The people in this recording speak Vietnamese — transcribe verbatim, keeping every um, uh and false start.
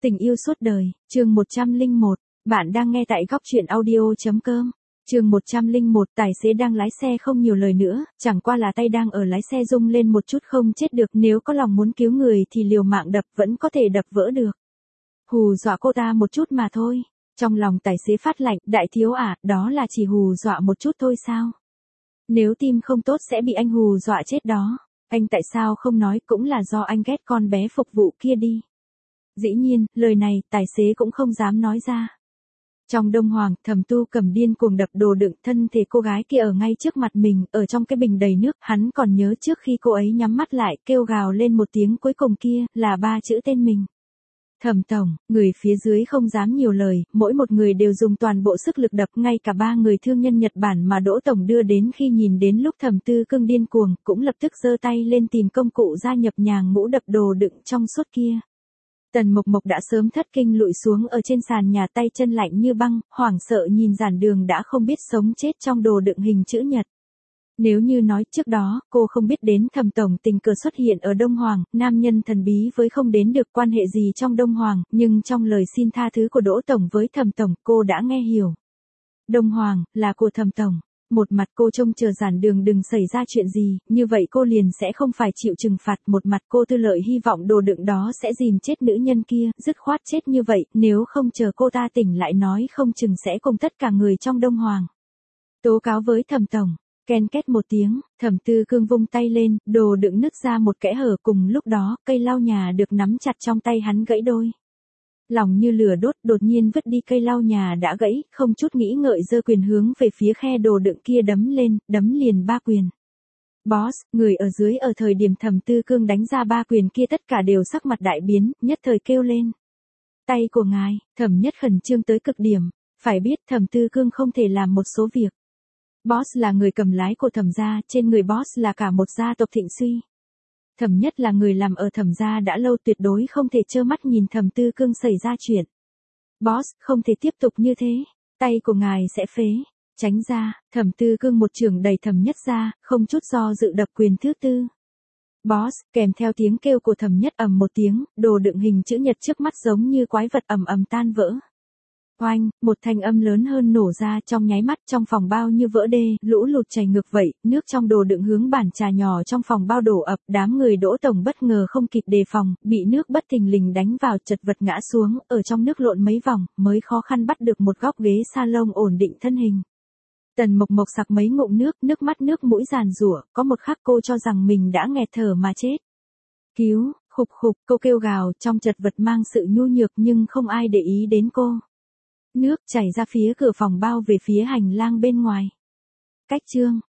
Tình yêu suốt đời, chương một trăm lẻ một, bạn đang nghe tại góc truyện audio chấm com. Chương một trăm lẻ một, tài xế đang lái xe không nhiều lời nữa, chẳng qua là tay đang ở lái xe rung lên một chút không chết được, nếu có lòng muốn cứu người thì liều mạng đập vẫn có thể đập vỡ được. Hù dọa cô ta một chút mà thôi. Trong lòng tài xế phát lạnh, đại thiếu à, đó là chỉ hù dọa một chút thôi sao? Nếu tim không tốt sẽ bị anh hù dọa chết đó. Anh tại sao không nói, cũng là do anh ghét con bé phục vụ kia đi. Dĩ nhiên, lời này, tài xế cũng không dám nói ra. Trong Đông Hoàng, Thẩm Tu Cầm điên cuồng đập đồ đựng, thân thể cô gái kia ở ngay trước mặt mình, ở trong cái bình đầy nước, hắn còn nhớ trước khi cô ấy nhắm mắt lại, kêu gào lên một tiếng cuối cùng kia, là ba chữ tên mình. Thẩm tổng, người phía dưới không dám nhiều lời, mỗi một người đều dùng toàn bộ sức lực đập, ngay cả ba người thương nhân Nhật Bản mà Đỗ tổng đưa đến khi nhìn đến lúc Thẩm Tư Cương điên cuồng, cũng lập tức giơ tay lên tìm công cụ gia nhập nhàng ngũ đập đồ đựng trong suốt kia. Tần Mộc Mộc đã sớm thất kinh lụi xuống ở trên sàn nhà, tay chân lạnh như băng, hoảng sợ nhìn giản đường đã không biết sống chết trong đồ đựng hình chữ nhật. Nếu như nói trước đó, cô không biết đến Thẩm tổng tình cờ xuất hiện ở Đông Hoàng, nam nhân thần bí với không đến được quan hệ gì trong Đông Hoàng, nhưng trong lời xin tha thứ của Đỗ tổng với Thẩm tổng, cô đã nghe hiểu. Đông Hoàng, là của Thẩm tổng. Một mặt cô trông chờ giản đường đừng xảy ra chuyện gì, như vậy cô liền sẽ không phải chịu trừng phạt, một mặt cô tư lợi hy vọng đồ đựng đó sẽ dìm chết nữ nhân kia, dứt khoát chết như vậy, nếu không chờ cô ta tỉnh lại nói không chừng sẽ cùng tất cả người trong Đông Hoàng tố cáo với Thẩm tổng. Ken két một tiếng, Thẩm Tư Cương vung tay lên, đồ đựng nứt ra một kẽ hở, cùng lúc đó, cây lau nhà được nắm chặt trong tay hắn gãy đôi. Lòng như lửa đốt, đột nhiên vứt đi cây lau nhà đã gãy, không chút nghĩ ngợi giơ quyền hướng về phía khe đồ đựng kia đấm lên, đấm liền ba quyền. Boss, người ở dưới ở thời điểm Thẩm Tư Cương đánh ra ba quyền kia tất cả đều sắc mặt đại biến, nhất thời kêu lên. Tay của ngài, Thẩm Nhất khẩn trương tới cực điểm, phải biết Thẩm Tư Cương không thể làm một số việc. Boss là người cầm lái của Thẩm gia, trên người boss là cả một gia tộc thịnh suy. Thẩm Nhất là người làm ở Thẩm gia đã lâu, tuyệt đối không thể trơ mắt nhìn Thẩm Tư Cương xảy ra chuyện. Boss, không thể tiếp tục như thế, tay của ngài sẽ phế. Tránh ra, Thẩm Tư Cương một chưởng đẩy Thẩm Nhất ra, không chút do dự đập quyền thứ tư. Boss, kèm theo tiếng kêu của Thẩm Nhất ầm một tiếng, đồ đựng hình chữ nhật trước mắt giống như quái vật ầm ầm tan vỡ. Oanh, một thanh âm lớn hơn nổ ra, trong nháy mắt trong phòng bao như vỡ đê, lũ lụt chảy ngược vậy, nước trong đồ đựng hướng bàn trà nhỏ trong phòng bao đổ ập, đám người Đỗ tổng bất ngờ không kịp đề phòng, bị nước bất thình lình đánh vào, chật vật ngã xuống, ở trong nước lộn mấy vòng, mới khó khăn bắt được một góc ghế salon ổn định thân hình. Tần Mộc Mộc sặc mấy ngụm nước, nước mắt nước mũi giàn giụa, có một khắc cô cho rằng mình đã nghẹt thở mà chết. Cứu, khục khục, cô kêu gào, trong chật vật mang sự nhu nhược nhưng không ai để ý đến cô. Nước chảy ra phía cửa phòng bao về phía hành lang bên ngoài. Cách chương